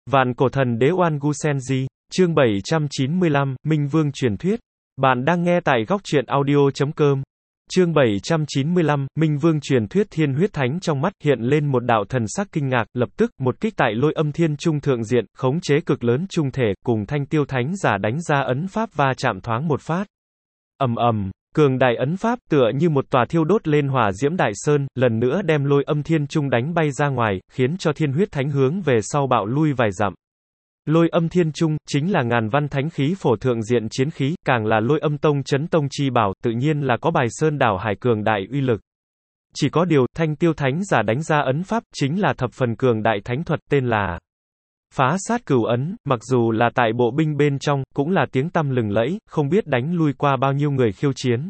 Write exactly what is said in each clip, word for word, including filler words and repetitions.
Vạn cổ thần đế Oan Gu Senji, chương bảy trăm chín mươi lăm, Minh Vương truyền thuyết. Bạn đang nghe tại góc truyện audio chấm com. Chương bảy trăm chín mươi lăm, Minh Vương truyền thuyết. Thiên huyết thánh trong mắt hiện lên một đạo thần sắc kinh ngạc, lập tức, một kích tại Lôi Âm Thiên Trung thượng diện, khống chế cực lớn trung thể, cùng Thanh Tiêu Thánh giả đánh ra ấn pháp va chạm thoáng một phát. Ầm ầm. Cường đại ấn pháp tựa như một tòa thiêu đốt lên hỏa diễm đại sơn, lần nữa đem Lôi Âm Thiên Trung đánh bay ra ngoài, khiến cho Thiên huyết thánh hướng về sau bạo lui vài dặm. Lôi Âm Thiên Trung chính là ngàn văn thánh khí phổ thượng diện chiến khí, càng là Lôi Âm Tông chấn tông chi bảo, tự nhiên là có bài sơn đảo hải cường đại uy lực. Chỉ có điều, Thanh Tiêu Thánh giả đánh ra ấn pháp chính là thập phần cường đại thánh thuật, tên là Phá Sát Cửu Ấn, mặc dù là tại bộ binh bên trong, cũng là tiếng tăm lừng lẫy, không biết đánh lui qua bao nhiêu người khiêu chiến.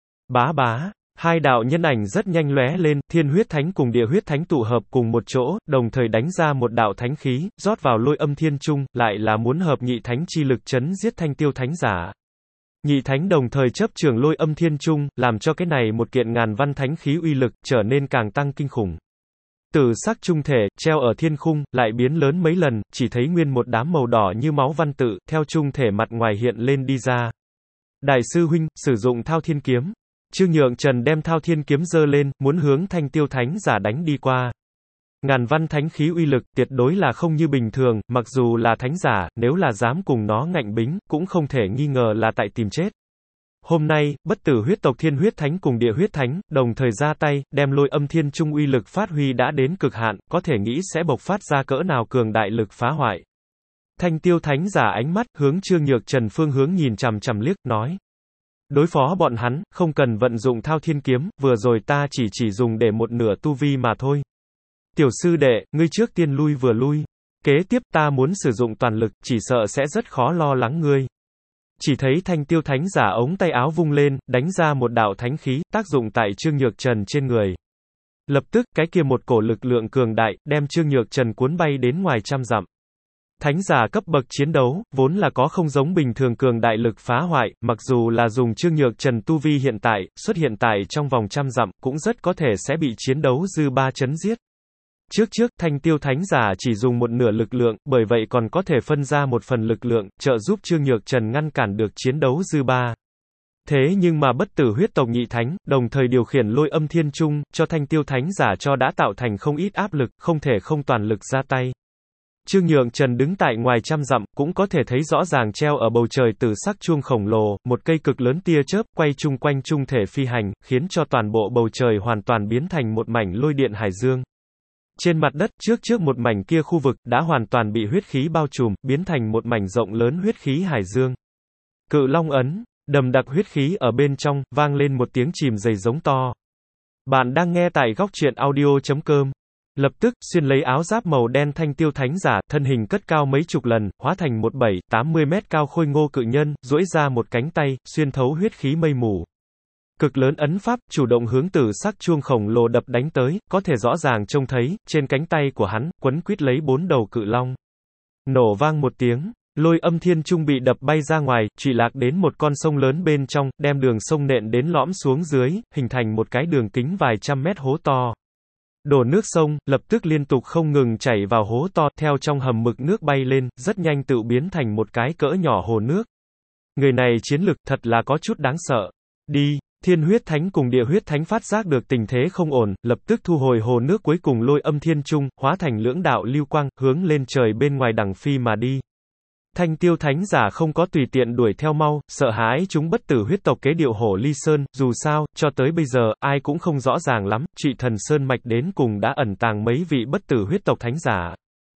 Bá bá, hai đạo nhân ảnh rất nhanh lóe lên, Thiên huyết thánh cùng Địa huyết thánh tụ hợp cùng một chỗ, đồng thời đánh ra một đạo thánh khí, rót vào Lôi Âm Thiên Trung, lại là muốn hợp nhị thánh chi lực chấn giết Thanh Tiêu Thánh giả. Nhị thánh đồng thời chấp trường Lôi Âm Thiên Trung, làm cho cái này một kiện ngàn văn thánh khí uy lực trở nên càng tăng kinh khủng. Tử sắc trung thể, treo ở thiên khung, lại biến lớn mấy lần, chỉ thấy nguyên một đám màu đỏ như máu văn tự, theo trung thể mặt ngoài hiện lên đi ra. Đại sư huynh, sử dụng Thao Thiên Kiếm. Trương Nhượng Trần đem Thao Thiên Kiếm giơ lên, muốn hướng Thanh Tiêu Thánh giả đánh đi qua. Ngàn văn thánh khí uy lực, tuyệt đối là không như bình thường, mặc dù là thánh giả, nếu là dám cùng nó ngạnh bính, cũng không thể nghi ngờ là tại tìm chết. Hôm nay, bất tử huyết tộc Thiên huyết thánh cùng Địa huyết thánh, đồng thời ra tay, đem Lôi Âm Thiên Trung uy lực phát huy đã đến cực hạn, có thể nghĩ sẽ bộc phát ra cỡ nào cường đại lực phá hoại. Thanh Tiêu Thánh giả ánh mắt, hướng Trương Nhược Trần phương hướng nhìn chằm chằm liếc, nói. Đối phó bọn hắn, không cần vận dụng Thao Thiên Kiếm, vừa rồi ta chỉ chỉ dùng để một nửa tu vi mà thôi. Tiểu sư đệ, ngươi trước tiên lui vừa lui. Kế tiếp ta muốn sử dụng toàn lực, chỉ sợ sẽ rất khó lo lắng ngươi. Chỉ thấy Thanh Tiêu Thánh giả ống tay áo vung lên, đánh ra một đạo thánh khí, tác dụng tại Trương Nhược Trần trên người. Lập tức, cái kia một cổ lực lượng cường đại, đem Trương Nhược Trần cuốn bay đến ngoài trăm dặm. Thánh giả cấp bậc chiến đấu, vốn là có không giống bình thường cường đại lực phá hoại, mặc dù là dùng Trương Nhược Trần tu vi hiện tại, xuất hiện tại trong vòng trăm dặm, cũng rất có thể sẽ bị chiến đấu dư ba chấn giết. Trước trước, Thanh Tiêu Thánh giả chỉ dùng một nửa lực lượng, bởi vậy còn có thể phân ra một phần lực lượng, trợ giúp Trương Nhược Trần ngăn cản được chiến đấu dư ba. Thế nhưng mà bất tử huyết tộc nhị thánh, đồng thời điều khiển Lôi Âm Thiên Trung, cho Thanh Tiêu Thánh giả cho đã tạo thành không ít áp lực, không thể không toàn lực ra tay. Trương Nhượng Trần đứng tại ngoài trăm dặm, cũng có thể thấy rõ ràng treo ở bầu trời tử sắc chuông khổng lồ, một cây cực lớn tia chớp, quay chung quanh trung thể phi hành, khiến cho toàn bộ bầu trời hoàn toàn biến thành một mảnh lôi điện hải dương. Trên mặt đất, trước trước một mảnh kia khu vực, đã hoàn toàn bị huyết khí bao trùm, biến thành một mảnh rộng lớn huyết khí hải dương. Cự Long ấn, đầm đặc huyết khí ở bên trong, vang lên một tiếng chìm dày giống to. Bạn đang nghe tại góc truyện audio chấm com. Lập tức, xuyên lấy áo giáp màu đen Thanh Tiêu Thánh giả, thân hình cất cao mấy chục lần, hóa thành một bảy, tám mươi mét cao khôi ngô cự nhân, duỗi ra một cánh tay, xuyên thấu huyết khí mây mù. Cực lớn ấn pháp, chủ động hướng tử sắc chuông khổng lồ đập đánh tới, có thể rõ ràng trông thấy, trên cánh tay của hắn, quấn quít lấy bốn đầu cự long. Nổ vang một tiếng, Lôi Âm Thiên Trung bị đập bay ra ngoài, trụy lạc đến một con sông lớn bên trong, đem đường sông nện đến lõm xuống dưới, hình thành một cái đường kính vài trăm mét hố to. Đổ nước sông, lập tức liên tục không ngừng chảy vào hố to, theo trong hầm mực nước bay lên, rất nhanh tự biến thành một cái cỡ nhỏ hồ nước. Người này chiến lực thật là có chút đáng sợ. Đi, Thiên huyết thánh cùng Địa huyết thánh phát giác được tình thế không ổn, lập tức thu hồi hồ nước cuối cùng Lôi Âm Thiên Trung, hóa thành lưỡng đạo lưu quang, hướng lên trời bên ngoài đằng phi mà đi. Thanh Tiêu Thánh giả không có tùy tiện đuổi theo mau, sợ hãi chúng bất tử huyết tộc kế điệu hổ ly sơn, dù sao, cho tới bây giờ, ai cũng không rõ ràng lắm, Trụy Thần Sơn mạch đến cùng đã ẩn tàng mấy vị bất tử huyết tộc thánh giả.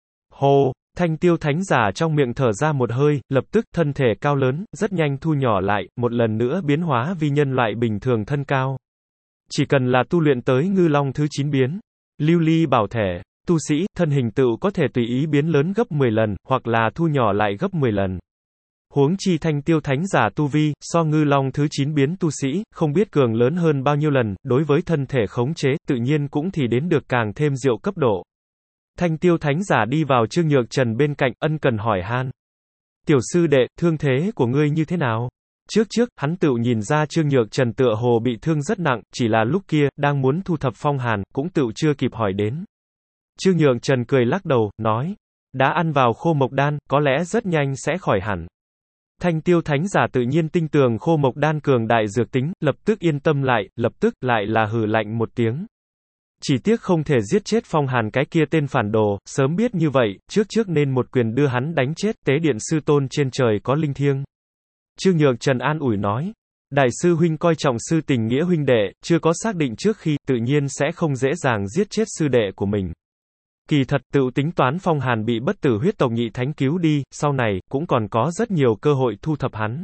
Hô, Thanh Tiêu Thánh giả trong miệng thở ra một hơi, lập tức, thân thể cao lớn, rất nhanh thu nhỏ lại, một lần nữa biến hóa vi nhân loại bình thường thân cao. Chỉ cần là tu luyện tới ngư long thứ chín biến, lưu ly bảo thể, tu sĩ, thân hình tựu có thể tùy ý biến lớn gấp mười lần, hoặc là thu nhỏ lại gấp mười lần. Huống chi Thanh Tiêu Thánh giả tu vi, so ngư long thứ chín biến tu sĩ, không biết cường lớn hơn bao nhiêu lần, đối với thân thể khống chế, tự nhiên cũng thì đến được càng thêm diệu cấp độ. Thanh Tiêu Thánh giả đi vào Trương Nhược Trần bên cạnh, ân cần hỏi han. Tiểu sư đệ, thương thế của ngươi như thế nào? Trước trước, hắn tựu nhìn ra Trương Nhược Trần tựa hồ bị thương rất nặng, chỉ là lúc kia, đang muốn thu thập phong hàn, cũng tựu chưa kịp hỏi đến. Trương Nhượng Trần cười lắc đầu, nói. đã ăn vào khô mộc đan, có lẽ rất nhanh sẽ khỏi hẳn. Thanh Tiêu Thánh Giả tự nhiên tin tưởng khô mộc đan cường đại dược tính, lập tức yên tâm lại, lập tức lại là hừ lạnh một tiếng. Chỉ tiếc không thể giết chết Phong Hàn cái kia tên phản đồ, sớm biết như vậy, trước trước nên một quyền đưa hắn đánh chết, tế điện sư tôn trên trời có linh thiêng. Trương Nhược Trần an ủi nói, đại sư huynh coi trọng sư tình nghĩa huynh đệ, chưa có xác định trước khi, tự nhiên sẽ không dễ dàng giết chết sư đệ của mình. Kỳ thật, tự tính toán Phong Hàn bị bất tử huyết tộc nhị thánh cứu đi, sau này, cũng còn có rất nhiều cơ hội thu thập hắn.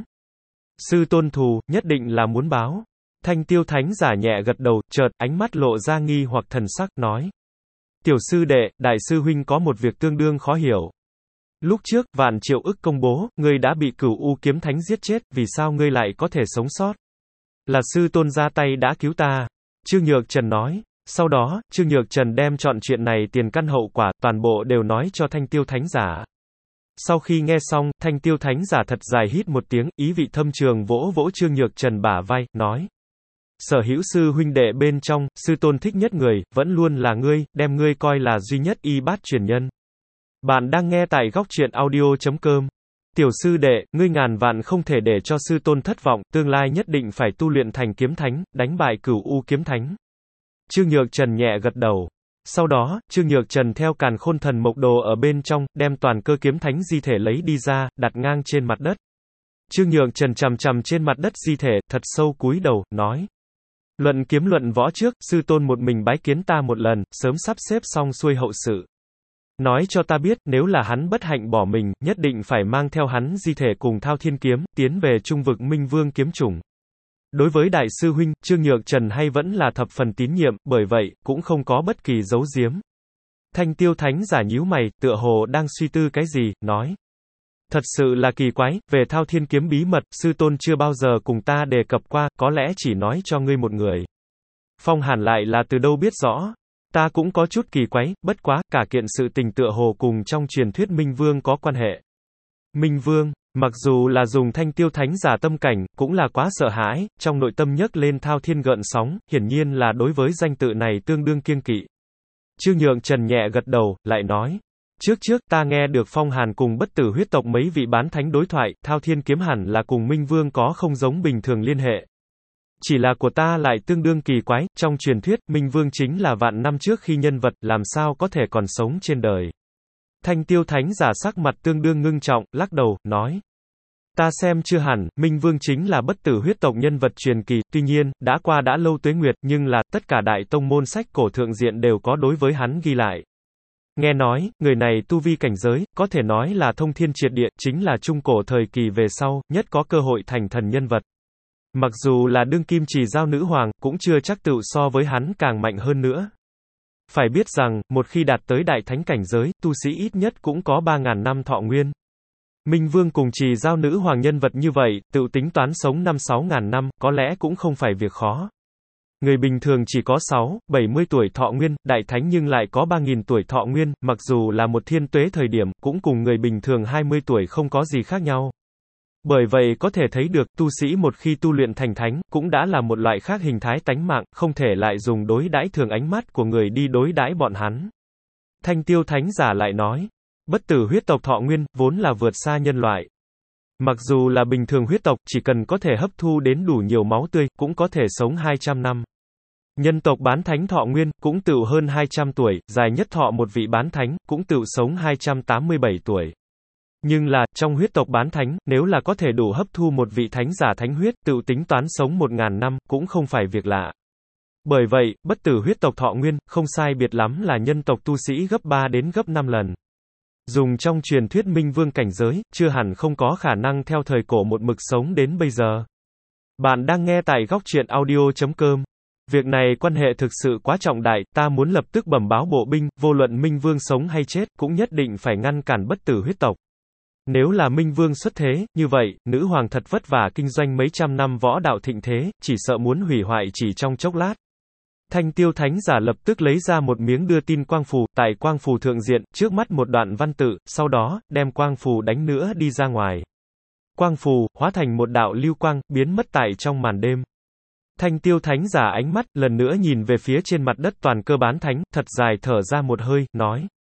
Sư tôn thù, nhất định là muốn báo. Thanh Tiêu Thánh Giả nhẹ gật đầu, chợt, ánh mắt lộ ra nghi hoặc thần sắc, nói. Tiểu sư đệ, đại sư huynh có một việc tương đương khó hiểu. Lúc trước, vạn triệu ức công bố, ngươi đã bị cửu u kiếm thánh giết chết, vì sao ngươi lại có thể sống sót? Là sư tôn ra tay đã cứu ta. Trương Nhược Trần nói. Sau đó, Trương Nhược Trần đem chọn chuyện này tiền căn hậu quả, toàn bộ đều nói cho Thanh Tiêu Thánh Giả. Sau khi nghe xong, Thanh Tiêu Thánh Giả thật dài hít một tiếng, ý vị thâm trường vỗ vỗ Trương Nhược Trần bả vai, nói. Sở hữu sư huynh đệ bên trong, sư tôn thích nhất người, vẫn luôn là ngươi, đem ngươi coi là duy nhất y bát truyền nhân. Bạn đang nghe tại góc truyện audio chấm com. Tiểu sư đệ, ngươi ngàn vạn không thể để cho sư tôn thất vọng, tương lai nhất định phải tu luyện thành kiếm thánh, đánh bại cửu u kiếm thánh. Trương Nhược Trần nhẹ gật đầu. Sau đó, Trương Nhược Trần theo càn khôn thần mộc đồ ở bên trong, đem toàn cơ kiếm thánh di thể lấy đi ra, đặt ngang trên mặt đất. Trương Nhược Trần chằm chằm trên mặt đất di thể, thật sâu cúi đầu, nói. Luận kiếm luận võ trước, sư tôn một mình bái kiến ta một lần, sớm sắp xếp xong xuôi hậu sự. Nói cho ta biết, nếu là hắn bất hạnh bỏ mình, nhất định phải mang theo hắn di thể cùng Thao Thiên Kiếm, tiến về trung vực Minh Vương kiếm chủng. Đối với đại sư huynh, Trương Nhược Trần hay vẫn là thập phần tín nhiệm, bởi vậy, cũng không có bất kỳ giấu giếm. Thanh Tiêu Thánh Giả nhíu mày, tựa hồ đang suy tư cái gì, nói. Thật sự là kỳ quái, về Thao Thiên Kiếm bí mật, sư tôn chưa bao giờ cùng ta đề cập qua, có lẽ chỉ nói cho ngươi một người. Phong Hàn lại là từ đâu biết rõ. Ta cũng có chút kỳ quái, bất quá, cả kiện sự tình tựa hồ cùng trong truyền thuyết Minh Vương có quan hệ. Minh Vương, mặc dù là dùng Thanh Tiêu Thánh Giả tâm cảnh, cũng là quá sợ hãi, trong nội tâm nhấc lên thao thiên gợn sóng, hiển nhiên là đối với danh tự này tương đương kiêng kỵ. Trương Nhược Trần nhẹ gật đầu, lại nói. Trước trước, ta nghe được Phong Hàn cùng bất tử huyết tộc mấy vị bán thánh đối thoại, Thao Thiên Kiếm hẳn là cùng Minh Vương có không giống bình thường liên hệ. Chỉ là của ta lại tương đương kỳ quái, trong truyền thuyết, Minh Vương chính là vạn năm trước khi nhân vật, làm sao có thể còn sống trên đời. Thanh Tiêu Thánh Giả sắc mặt tương đương ngưng trọng, lắc đầu, nói. Ta xem chưa hẳn, Minh Vương chính là bất tử huyết tộc nhân vật truyền kỳ, tuy nhiên, đã qua đã lâu tuế nguyệt, nhưng là, tất cả đại tông môn sách cổ thượng diện đều có đối với hắn ghi lại. Nghe nói, người này tu vi cảnh giới, có thể nói là thông thiên triệt địa, chính là trung cổ thời kỳ về sau, nhất có cơ hội thành thần nhân vật. Mặc dù là đương kim chỉ giao nữ hoàng, cũng chưa chắc tự so với hắn càng mạnh hơn nữa. Phải biết rằng, một khi đạt tới đại thánh cảnh giới, tu sĩ ít nhất cũng có ba ngàn năm thọ nguyên. Minh Vương cùng chỉ giao nữ hoàng nhân vật như vậy, tự tính toán sống năm sáu ngàn năm, có lẽ cũng không phải việc khó. Người bình thường chỉ có sáu, bảy mươi tuổi thọ nguyên, đại thánh nhưng lại có ba nghìn tuổi thọ nguyên, mặc dù là một thiên tuế thời điểm, cũng cùng người bình thường hai mươi tuổi không có gì khác nhau. Bởi vậy có thể thấy được, tu sĩ một khi tu luyện thành thánh, cũng đã là một loại khác hình thái tánh mạng, không thể lại dùng đối đãi thường ánh mắt của người đi đối đãi bọn hắn. Thanh Tiêu Thánh Giả lại nói, bất tử huyết tộc thọ nguyên, vốn là vượt xa nhân loại. Mặc dù là bình thường huyết tộc, chỉ cần có thể hấp thu đến đủ nhiều máu tươi, cũng có thể sống hai trăm năm. Nhân tộc bán thánh thọ nguyên, cũng tựu hơn hai trăm tuổi, dài nhất thọ một vị bán thánh, cũng tựu sống hai trăm tám mươi bảy tuổi. Nhưng là, trong huyết tộc bán thánh, nếu là có thể đủ hấp thu một vị thánh giả thánh huyết, tựu tính toán sống một ngàn năm, cũng không phải việc lạ. Bởi vậy, bất tử huyết tộc thọ nguyên, không sai biệt lắm là nhân tộc tu sĩ gấp ba đến gấp năm lần. Dùng trong truyền thuyết Minh Vương cảnh giới, chưa hẳn không có khả năng theo thời cổ một mực sống đến bây giờ. Bạn đang nghe tại góc truyện audio chấm com. Việc này quan hệ thực sự quá trọng đại, ta muốn lập tức bẩm báo bộ binh, vô luận Minh Vương sống hay chết, cũng nhất định phải ngăn cản bất tử huyết tộc. Nếu là Minh Vương xuất thế, như vậy, nữ hoàng thật vất vả kinh doanh mấy trăm năm võ đạo thịnh thế, chỉ sợ muốn hủy hoại chỉ trong chốc lát. Thanh Tiêu Thánh Giả lập tức lấy ra một miếng đưa tin quang phù, tại quang phù thượng diện, trước mắt một đoạn văn tự, sau đó, đem quang phù đánh nữa đi ra ngoài. Quang phù, hóa thành một đạo lưu quang, biến mất tại trong màn đêm. Thanh Tiêu Thánh Giả ánh mắt, lần nữa nhìn về phía trên mặt đất toàn cơ bán thánh, thật dài thở ra một hơi, nói.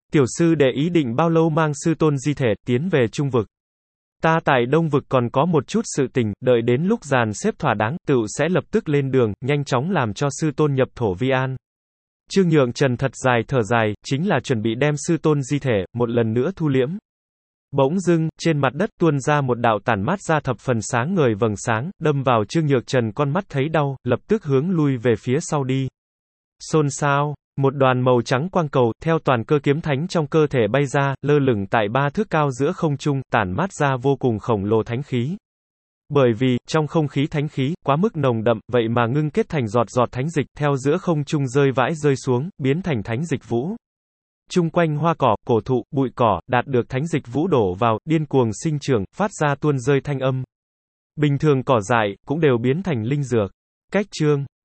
Tiểu sư đệ ý định bao lâu mang sư tôn di thể, tiến về Trung vực. Ta tại Đông vực còn có một chút sự tình, đợi đến lúc dàn xếp thỏa đáng, tựu sẽ lập tức lên đường, nhanh chóng làm cho sư tôn nhập thổ vi an. Trương Nhượng Trần thật dài thở dài, chính là chuẩn bị đem sư tôn di thể, một lần nữa thu liễm. Bỗng dưng, trên mặt đất tuôn ra một đạo tản mát ra thập phần sáng ngời vầng sáng, đâm vào Trương Nhược Trần con mắt thấy đau, lập tức hướng lui về phía sau đi. Xôn xao, một đoàn màu trắng quang cầu, theo toàn cơ kiếm thánh trong cơ thể bay ra, lơ lửng tại ba thước cao giữa không trung, tản mát ra vô cùng khổng lồ thánh khí. Bởi vì, trong không khí thánh khí, quá mức nồng đậm, vậy mà ngưng kết thành giọt giọt thánh dịch, theo giữa không trung rơi vãi rơi xuống, biến thành thánh dịch vũ. Chung quanh hoa cỏ, cổ thụ, bụi cỏ, đạt được thánh dịch vũ đổ vào, điên cuồng sinh trưởng, phát ra tuôn rơi thanh âm. Bình thường cỏ dại, cũng đều biến thành linh dược. Cách chương